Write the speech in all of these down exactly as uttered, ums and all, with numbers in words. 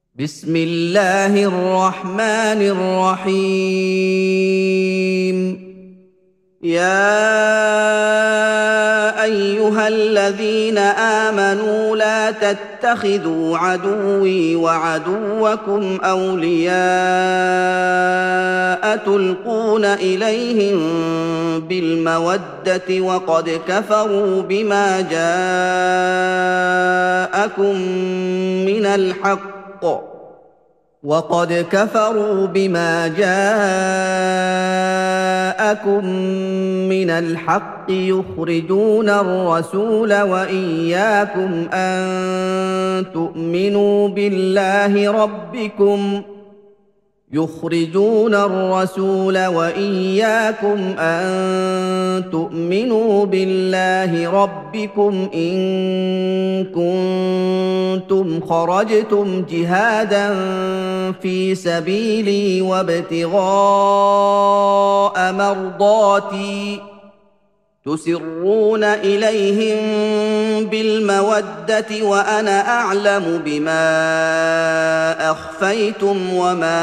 بسم الله الرحمن الرحيم. يا أيها الذين آمنوا لا تتخذوا عدوي وعدوكم أولياء تلقون إليهم بالمودة وقد كفروا بما جاءكم من الحق وقد كفروا بما جاءكم من الحق يخرجون الرسول وإياكم أن تؤمنوا بالله ربكم يخرجون الرسول وإياكم أن تؤمنوا بالله ربكم إن كنتم خرجتم جهادا في سبيلي وابتغاء مرضاتي تسرون إليهم بالمودة وأنا أعلم بما أخفيتم وما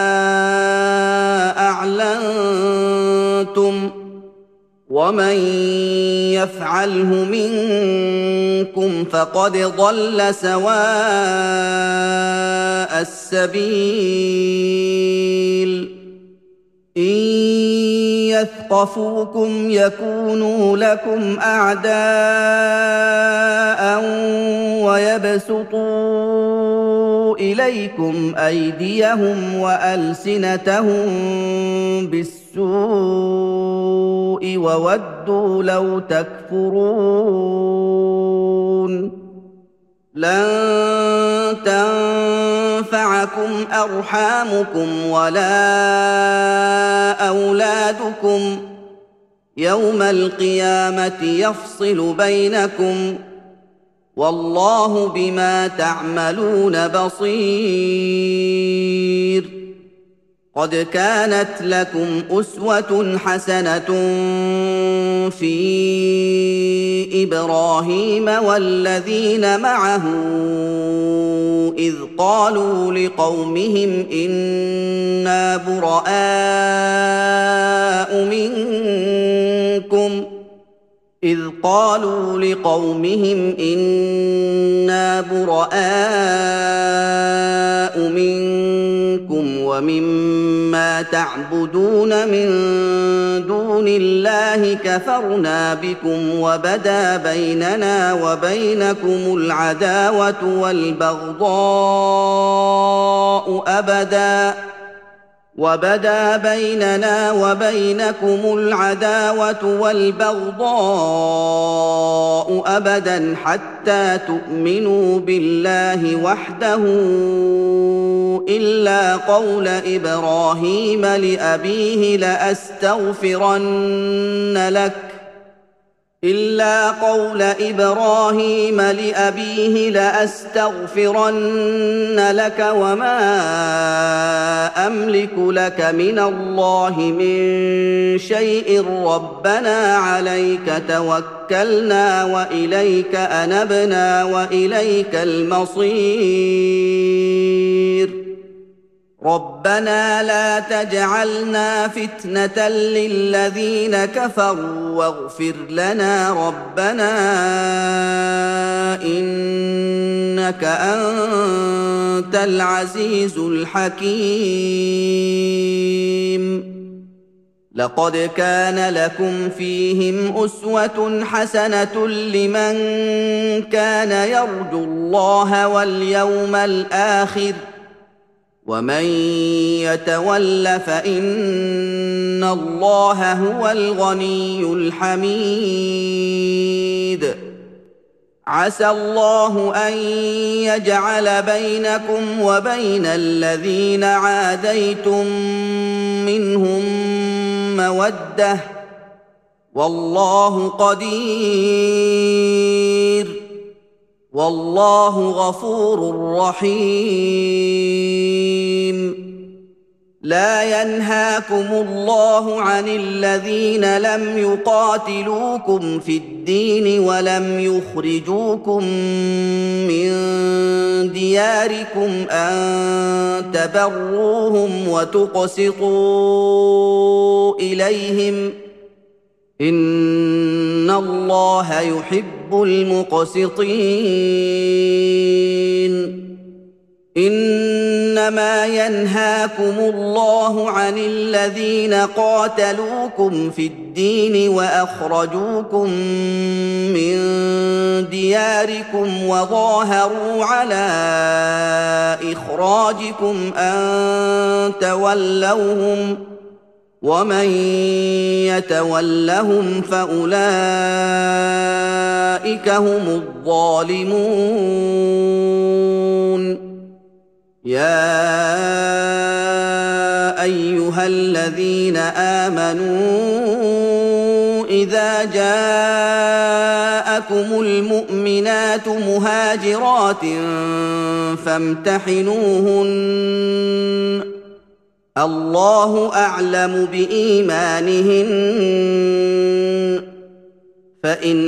أعلنتم ومن يفعله منكم فقد ضل سواء السبيل. إن يثقفوكم يكونوا لكم أعداء ويبسطوا إليكم أيديهم وألسنتهم بالسوء وودوا لو تكفرون. لن تنفعكم أرحامكم ولا أولادكم يوم القيامة يفصل بينكم والله بما تعملون بصير. قد كانت لكم أسوة حسنة في إبراهيم والذين معه إذ قالوا لقومهم إنا براء منكم إذ قالوا لقومهم إنا براء منكم ومما تعبدون من دون الله كفرنا بكم وبدا بيننا وبينكم العداوة والبغضاء أبدا وبدا بيننا وبينكم العداوة والبغضاء أبدا حتى تؤمنوا بالله وحده إلا قول إبراهيم لأبيه لأستغفرن لك إلا قول إبراهيم لأبيه لأستغفرن لك وما أملك لك من الله من شيء ربنا عليك توكلنا وإليك أنبنا وإليك المصير. ربنا لا تجعلنا فتنة للذين كفروا واغفر لنا ربنا إنك أنت العزيز الحكيم. لقد كان لكم فيهم أسوة حسنة لمن كان يرجو الله واليوم الآخر ومن يتول فإن الله هو الغني الحميد. عسى الله أن يجعل بينكم وبين الذين عاديتم منهم مودة والله قدير والله غفور رحيم. لا ينهاكم الله عن الذين لم يقاتلوكم في الدين ولم يخرجوكم من دياركم أن تبروهم وتقسطوا إليهم إن الله يحب المقسطين إنما ينهاكم الله عن الذين قاتلوكم في الدين وأخرجوكم من دياركم وظاهروا على إخراجكم أن تولوهم ومن يتولهم فأولئك هم الظالمون يا أيها الذين آمنوا إذا جاءكم المؤمنات مهاجرات فامتحنوهن الله أعلم بإيمانهن فإن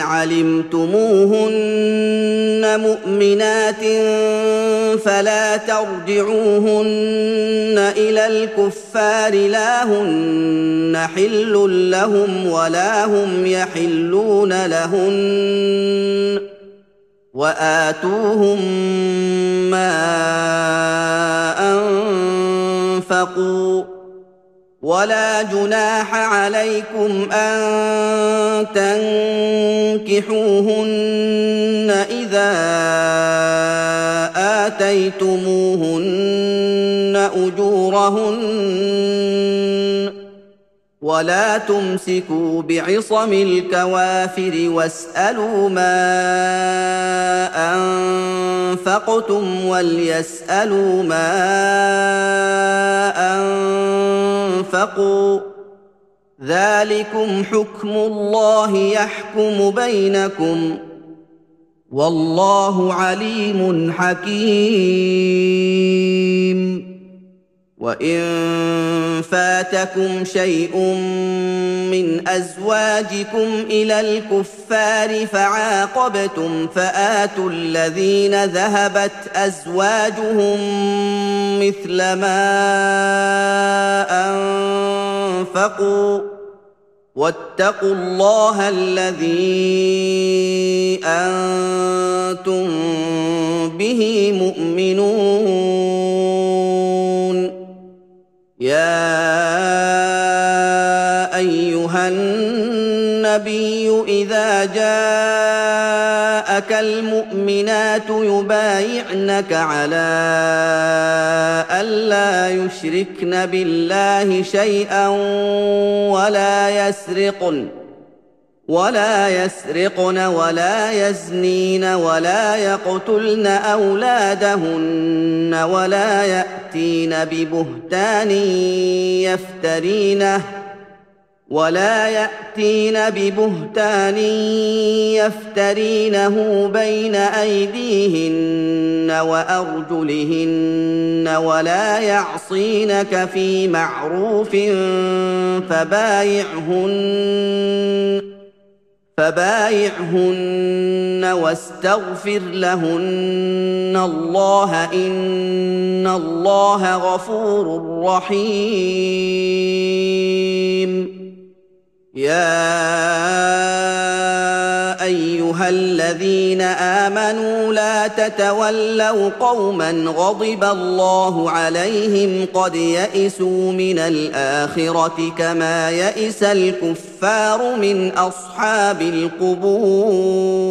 علمتموهن مؤمنات فلا ترجعوهن إلى الكفار لا هن حل لهم ولا هم يحلون لهن وآتوهم ما أنفقوا ولا جناح عليكم أن تنكحوهن إذا آتيتموهن أجورهن ولا تمسكوا بعصم الكوافر واسألوا ما أنفقتم وليسألوا ما أنفقوا ذلكم حكم الله يحكم بينكم والله عليم حكيم وإن فاتكم شيء من أزواجكم إلى الكفار فعاقبتم فآتوا الذين ذهبت أزواجهم مثل ما أنفقوا واتقوا الله الذي أنتم به مؤمنون يا أيها النبي إذا جاءك المؤمنات يبايعنك على ألا يشركن بالله شيئا ولا يسرقن ولا يسرقن ولا يزنين ولا يقتلن أولادهن ولا يأتين ببهتان يفترينه ولا يأتين ببهتان يفترينه بين أيديهن وأرجلهن ولا يعصينك في معروف فبايعهن فبايعهن واستغفر لهن الله إن الله غفور رحيم يا أيها الذين آمنوا لا تتولوا قوما غضب الله عليهم قد يئسوا من الآخرة كما يئس الكفار من أصحاب القبور